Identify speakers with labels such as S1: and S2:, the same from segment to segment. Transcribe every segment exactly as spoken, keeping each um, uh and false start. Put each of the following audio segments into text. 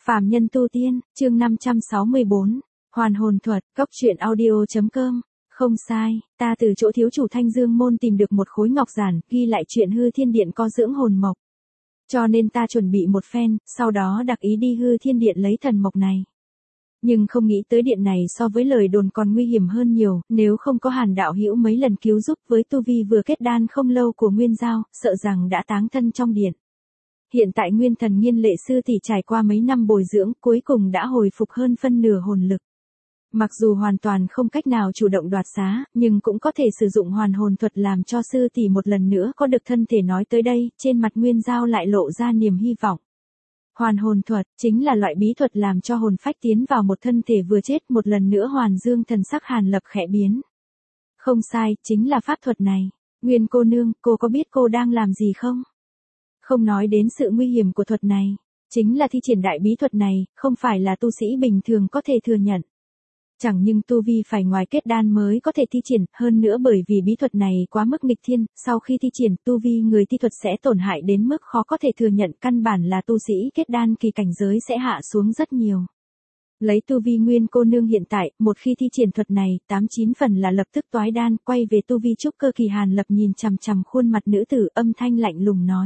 S1: Phàm nhân tu tiên, chương năm trăm sáu mươi bốn, hoàn hồn thuật, cốc truyện audio chấm com. Không sai, ta từ chỗ thiếu chủ Thanh Dương môn tìm được một khối ngọc giản, ghi lại chuyện hư thiên điện có dưỡng hồn mộc. Cho nên ta chuẩn bị một phen, sau đó đặc ý đi hư thiên điện lấy thần mộc này. Nhưng không nghĩ tới điện này so với lời đồn còn nguy hiểm hơn nhiều, nếu không có Hàn đạo hữu mấy lần cứu giúp với tu vi vừa kết đan không lâu của Nguyên Giao, sợ rằng đã táng thân trong điện. Hiện tại Nguyên Thần Nghiên Lệ sư tỷ trải qua mấy năm bồi dưỡng, cuối cùng đã hồi phục hơn phân nửa hồn lực. Mặc dù hoàn toàn không cách nào chủ động đoạt xá, nhưng cũng có thể sử dụng hoàn hồn thuật làm cho sư tỷ một lần nữa có được thân thể. Nói tới đây, trên mặt Nguyên Giao lại lộ ra niềm hy vọng. Hoàn hồn thuật chính là loại bí thuật làm cho hồn phách tiến vào một thân thể vừa chết một lần nữa hoàn dương. Thần sắc Hàn Lập khẽ biến. Không sai, chính là pháp thuật này. Nguyên cô nương, cô có biết cô đang làm gì không? Không nói đến sự nguy hiểm của thuật này, chính là thi triển đại bí thuật này, không phải là tu sĩ bình thường có thể thừa nhận. Chẳng nhưng tu vi phải ngoài kết đan mới có thể thi triển, hơn nữa bởi vì bí thuật này quá mức nghịch thiên, sau khi thi triển, tu vi người thi thuật sẽ tổn hại đến mức khó có thể thừa nhận, căn bản là tu sĩ kết đan kỳ cảnh giới sẽ hạ xuống rất nhiều. Lấy tu vi Nguyên cô nương hiện tại, một khi thi triển thuật này, tám chín phần là lập tức toái đan, quay về tu vi trúc cơ kỳ. Hàn Lập nhìn chằm chằm khuôn mặt nữ tử, âm thanh lạnh lùng nói.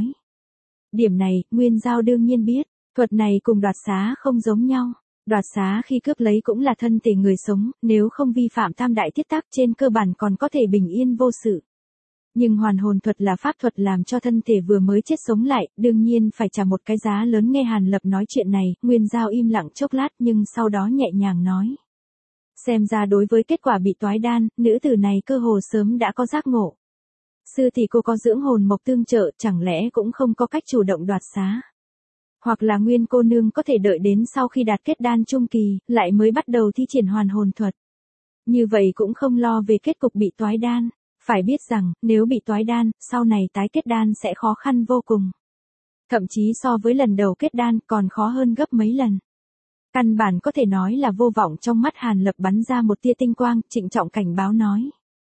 S1: Điểm này, Nguyên Giao đương nhiên biết, thuật này cùng đoạt xá không giống nhau. Đoạt xá khi cướp lấy cũng là thân thể người sống, nếu không vi phạm tam đại thiết tắc trên cơ bản còn có thể bình yên vô sự. Nhưng hoàn hồn thuật là pháp thuật làm cho thân thể vừa mới chết sống lại, đương nhiên phải trả một cái giá lớn. Nghe Hàn Lập nói chuyện này, Nguyên Giao im lặng chốc lát nhưng sau đó nhẹ nhàng nói. Xem ra đối với kết quả bị toái đan, nữ tử này cơ hồ sớm đã có giác ngộ. Sư thì cô có dưỡng hồn mộc tương trợ, chẳng lẽ cũng không có cách chủ động đoạt xá? Hoặc là Nguyên cô nương có thể đợi đến sau khi đạt kết đan trung kỳ, lại mới bắt đầu thi triển hoàn hồn thuật. Như vậy cũng không lo về kết cục bị toái đan. Phải biết rằng, nếu bị toái đan, sau này tái kết đan sẽ khó khăn vô cùng. Thậm chí so với lần đầu kết đan còn khó hơn gấp mấy lần. Căn bản có thể nói là vô vọng. Trong mắt Hàn Lập bắn ra một tia tinh quang, trịnh trọng cảnh báo nói.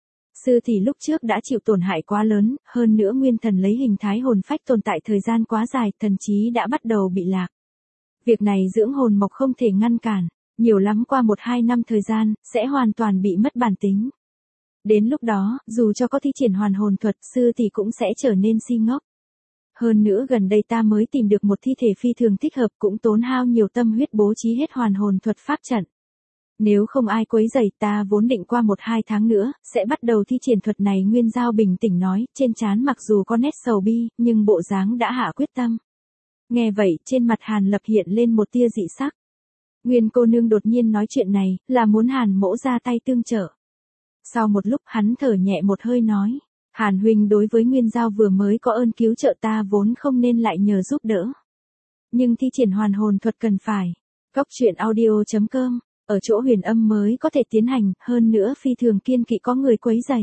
S1: Sư thì lúc trước đã chịu tổn hại quá lớn, hơn nữa nguyên thần lấy hình thái hồn phách tồn tại thời gian quá dài, thần trí đã bắt đầu bị lạc. Việc này dưỡng hồn mộc không thể ngăn cản, nhiều lắm qua một hai năm thời gian, sẽ hoàn toàn bị mất bản tính. Đến lúc đó, dù cho có thi triển hoàn hồn thuật, sư thì cũng sẽ trở nên si ngốc. Hơn nữa gần đây ta mới tìm được một thi thể phi thường thích hợp, cũng tốn hao nhiều tâm huyết bố trí hết hoàn hồn thuật pháp trận. Nếu không ai quấy rầy, ta vốn định qua một hai tháng nữa, sẽ bắt đầu thi triển thuật này. Nguyên Giao bình tĩnh nói, trên trán mặc dù có nét sầu bi, nhưng bộ dáng đã hạ quyết tâm. Nghe vậy, trên mặt Hàn Lập hiện lên một tia dị sắc. Nguyên cô nương đột nhiên nói chuyện này, là muốn Hàn mỗ ra tay tương trợ. Sau một lúc hắn thở nhẹ một hơi nói, Hàn huynh đối với Nguyên Giao vừa mới có ơn cứu trợ ta vốn không nên lại nhờ giúp đỡ. Nhưng thi triển hoàn hồn thuật cần phải. Cốc truyện audio chấm com. Ở chỗ huyền âm mới có thể tiến hành, hơn nữa phi thường kiên kỵ có người quấy rầy.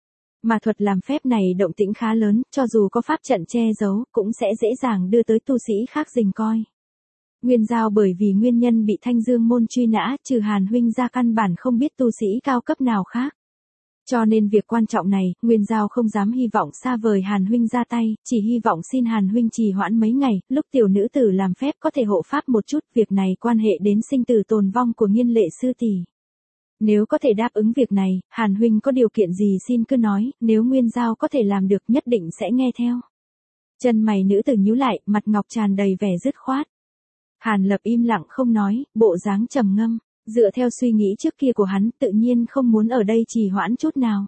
S1: Mà thuật làm phép này động tĩnh khá lớn, cho dù có pháp trận che giấu, cũng sẽ dễ dàng đưa tới tu sĩ khác rình coi. Nguyên Giao bởi vì nguyên nhân bị Thanh Dương môn truy nã, trừ Hàn huynh ra căn bản không biết tu sĩ cao cấp nào khác. Cho nên việc quan trọng này, Nguyên Giao không dám hy vọng xa vời Hàn huynh ra tay, chỉ hy vọng xin Hàn huynh trì hoãn mấy ngày, lúc tiểu nữ tử làm phép có thể hộ pháp một chút. Việc này quan hệ đến sinh tử tồn vong của Nghiên Lệ sư tỷ. Nếu có thể đáp ứng việc này, Hàn huynh có điều kiện gì xin cứ nói, nếu Nguyên Giao có thể làm được nhất định sẽ nghe theo. Chân mày nữ tử nhíu lại, mặt ngọc tràn đầy vẻ dứt khoát. Hàn Lập im lặng không nói, bộ dáng trầm ngâm. Dựa theo suy nghĩ trước kia của hắn, tự nhiên không muốn ở đây trì hoãn chút nào.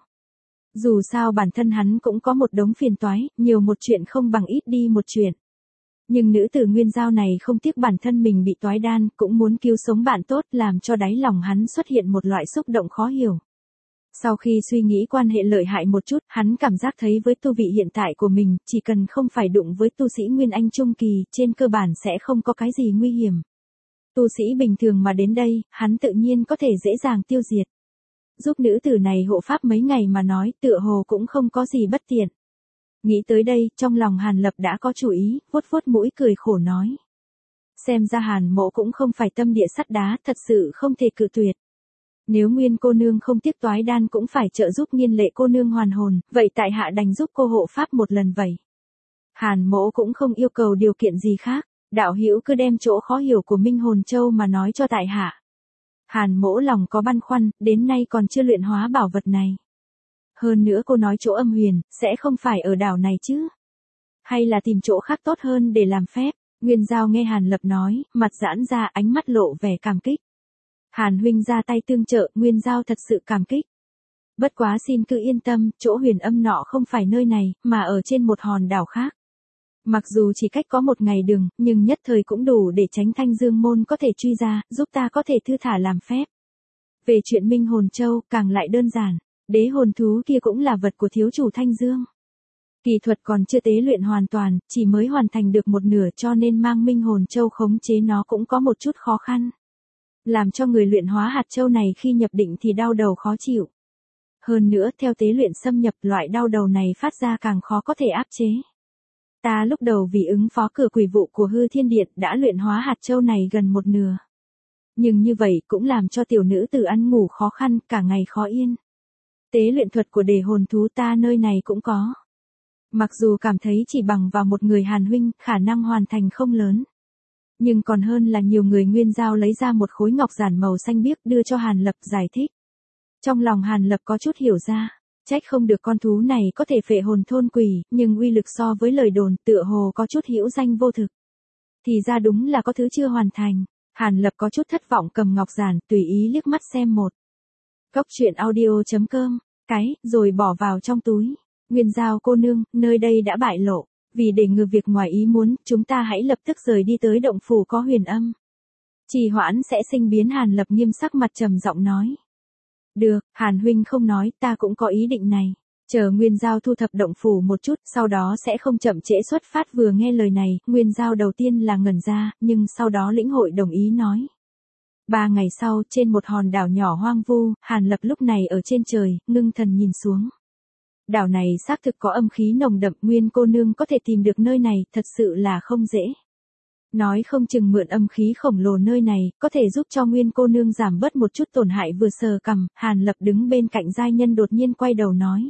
S1: Dù sao bản thân hắn cũng có một đống phiền toái, nhiều một chuyện không bằng ít đi một chuyện. Nhưng nữ tử Nguyên Giao này không tiếc bản thân mình bị toái đan, cũng muốn cứu sống bạn tốt, làm cho đáy lòng hắn xuất hiện một loại xúc động khó hiểu. Sau khi suy nghĩ quan hệ lợi hại một chút, hắn cảm giác thấy với tu vị hiện tại của mình, chỉ cần không phải đụng với tu sĩ Nguyên Anh Trung Kỳ, trên cơ bản sẽ không có cái gì nguy hiểm. Tu sĩ bình thường mà đến đây, hắn tự nhiên có thể dễ dàng tiêu diệt. Giúp nữ tử này hộ pháp mấy ngày mà nói, tựa hồ cũng không có gì bất tiện. Nghĩ tới đây, trong lòng Hàn Lập đã có chủ ý, vuốt vuốt mũi cười khổ nói. Xem ra Hàn mộ cũng không phải tâm địa sắt đá, thật sự không thể cự tuyệt. Nếu Nguyên cô nương không tiếc toái đan cũng phải trợ giúp Nghiên Lệ cô nương hoàn hồn, vậy tại hạ đành giúp cô hộ pháp một lần vậy. Hàn mộ cũng không yêu cầu điều kiện gì khác. Đạo hữu cứ đem chỗ khó hiểu của Minh Hồn Châu mà nói cho tại hạ. Hàn Mỗ lòng có băn khoăn, đến nay còn chưa luyện hóa bảo vật này. Hơn nữa cô nói chỗ âm huyền, sẽ không phải ở đảo này chứ? Hay là tìm chỗ khác tốt hơn để làm phép? Nguyên Giao nghe Hàn Lập nói, mặt giãn ra, ánh mắt lộ vẻ cảm kích. Hàn huynh ra tay tương trợ, Nguyên Giao thật sự cảm kích. Bất quá xin cứ yên tâm, chỗ huyền âm nọ không phải nơi này, mà ở trên một hòn đảo khác. Mặc dù chỉ cách có một ngày đường, nhưng nhất thời cũng đủ để tránh Thanh Dương môn có thể truy ra, giúp ta có thể thư thả làm phép. Về chuyện Minh Hồn Châu, càng lại đơn giản. Đế hồn thú kia cũng là vật của thiếu chủ Thanh Dương. Kỳ thuật còn chưa tế luyện hoàn toàn, chỉ mới hoàn thành được một nửa, cho nên mang Minh Hồn Châu khống chế nó cũng có một chút khó khăn. Làm cho người luyện hóa hạt châu này khi nhập định thì đau đầu khó chịu. Hơn nữa, theo tế luyện xâm nhập, loại đau đầu này phát ra càng khó có thể áp chế. Ta lúc đầu vì ứng phó cửa quỷ vụ của Hư Thiên Điện đã luyện hóa hạt châu này gần một nửa. Nhưng như vậy cũng làm cho tiểu nữ tử ăn ngủ khó khăn, cả ngày khó yên. Tế luyện thuật của đề hồn thú ta nơi này cũng có. Mặc dù cảm thấy chỉ bằng vào một người Hàn huynh, khả năng hoàn thành không lớn. Nhưng còn hơn là nhiều người. Nguyên Giao lấy ra một khối ngọc giản màu xanh biếc đưa cho Hàn Lập giải thích. Trong lòng Hàn Lập có chút hiểu ra, trách không được con thú này có thể phệ hồn thôn quỷ, nhưng uy lực so với lời đồn tựa hồ có chút hữu danh vô thực. Thì ra đúng là có thứ chưa hoàn thành. Hàn Lập có chút thất vọng cầm ngọc giản, tùy ý liếc mắt xem một. Cốc truyện audio chấm com, cái, rồi bỏ vào trong túi. Nguyên Giao cô nương, nơi đây đã bại lộ. Vì để ngừa việc ngoài ý muốn, chúng ta hãy lập tức rời đi tới động phủ có huyền âm. Trì hoãn sẽ sinh biến. Hàn Lập nghiêm sắc mặt trầm giọng nói. Được, Hàn huynh không nói, ta cũng có ý định này. Chờ Nguyên Giao thu thập động phủ một chút, sau đó sẽ không chậm trễ xuất phát. Vừa nghe lời này, Nguyên Giao đầu tiên là ngẩn ra, nhưng sau đó lĩnh hội đồng ý nói. Ba ngày sau, trên một hòn đảo nhỏ hoang vu, Hàn Lập lúc này ở trên trời, ngưng thần nhìn xuống. Đảo này xác thực có âm khí nồng đậm, Nguyên cô nương có thể tìm được nơi này, thật sự là không dễ. Nói không chừng mượn âm khí khổng lồ nơi này, có thể giúp cho Nguyên cô nương giảm bớt một chút tổn hại. Vừa sờ cằm, Hàn Lập đứng bên cạnh giai nhân đột nhiên quay đầu nói.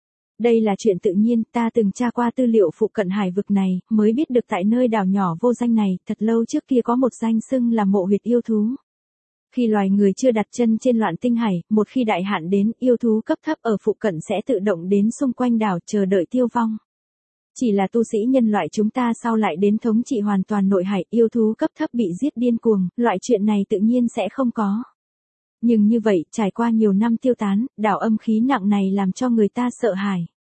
S1: Đây là chuyện tự nhiên, ta từng tra qua tư liệu phụ cận hải vực này, mới biết được tại nơi đảo nhỏ vô danh này, thật lâu trước kia có một danh xưng là mộ huyệt yêu thú. Khi loài người chưa đặt chân trên loạn tinh hải, một khi đại hạn đến, yêu thú cấp thấp ở phụ cận sẽ tự động đến xung quanh đảo chờ đợi tiêu vong. Chỉ là tu sĩ nhân loại chúng ta sau lại đến thống trị hoàn toàn nội hải, yêu thú cấp thấp bị giết điên cuồng, loại chuyện này tự nhiên sẽ không có. Nhưng như vậy, trải qua nhiều năm tiêu tán, đảo âm khí nặng này làm cho người ta sợ hãi.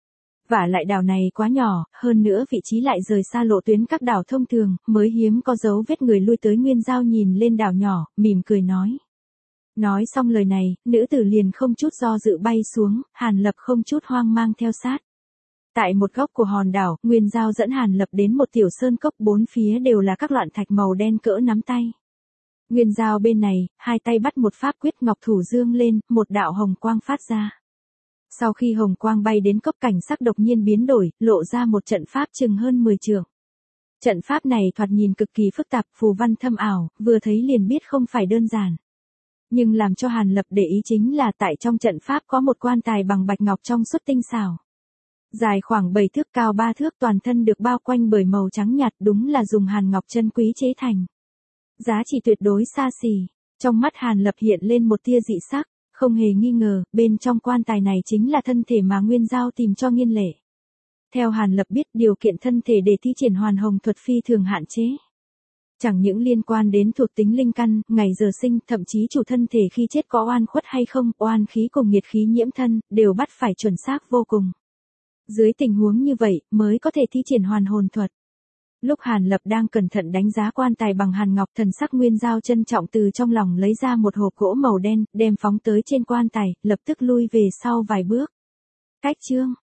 S1: Vả lại đảo này quá nhỏ, hơn nữa vị trí lại rời xa lộ tuyến các đảo thông thường, mới hiếm có dấu vết người lui tới. Nguyên Giao nhìn lên đảo nhỏ, mỉm cười nói. Nói xong lời này, nữ tử liền không chút do dự bay xuống, Hàn Lập không chút hoang mang theo sát. Tại một góc của hòn đảo, Nguyên Giao dẫn Hàn Lập đến một tiểu sơn cốc, bốn phía đều là các loạn thạch màu đen cỡ nắm tay. Nguyên Giao bên này, hai tay bắt một pháp quyết, ngọc thủ dương lên, một đạo hồng quang phát ra. Sau khi hồng quang bay đến cốc, cảnh sắc đột nhiên biến đổi, lộ ra một trận pháp chừng hơn mười trượng. Trận pháp này thoạt nhìn cực kỳ phức tạp, phù văn thâm ảo, vừa thấy liền biết không phải đơn giản. Nhưng làm cho Hàn Lập để ý chính là tại trong trận pháp có một quan tài bằng bạch ngọc trong suốt tinh xảo. Dài khoảng bảy thước, cao ba thước, toàn thân được bao quanh bởi màu trắng nhạt, đúng là dùng hàn ngọc chân quý chế thành. Giá trị tuyệt đối xa xỉ. Trong mắt Hàn Lập hiện lên một tia dị sắc, không hề nghi ngờ, bên trong quan tài này chính là thân thể mà Nguyên Giao tìm cho Nghiên Lệ. Theo Hàn Lập biết, điều kiện thân thể để thi triển hoàn hồng thuật phi thường hạn chế. Chẳng những liên quan đến thuộc tính linh căn, ngày giờ sinh, thậm chí chủ thân thể khi chết có oan khuất hay không, oan khí cùng nghiệt khí nhiễm thân, đều bắt phải chuẩn xác vô cùng. Dưới tình huống như vậy, mới có thể thi triển hoàn hồn thuật. Lúc Hàn Lập đang cẩn thận đánh giá quan tài bằng hàn ngọc, thần sắc Nguyên Giao trân trọng từ trong lòng lấy ra một hộp gỗ màu đen, đem phóng tới trên quan tài, lập tức lui về sau vài bước. Cách chương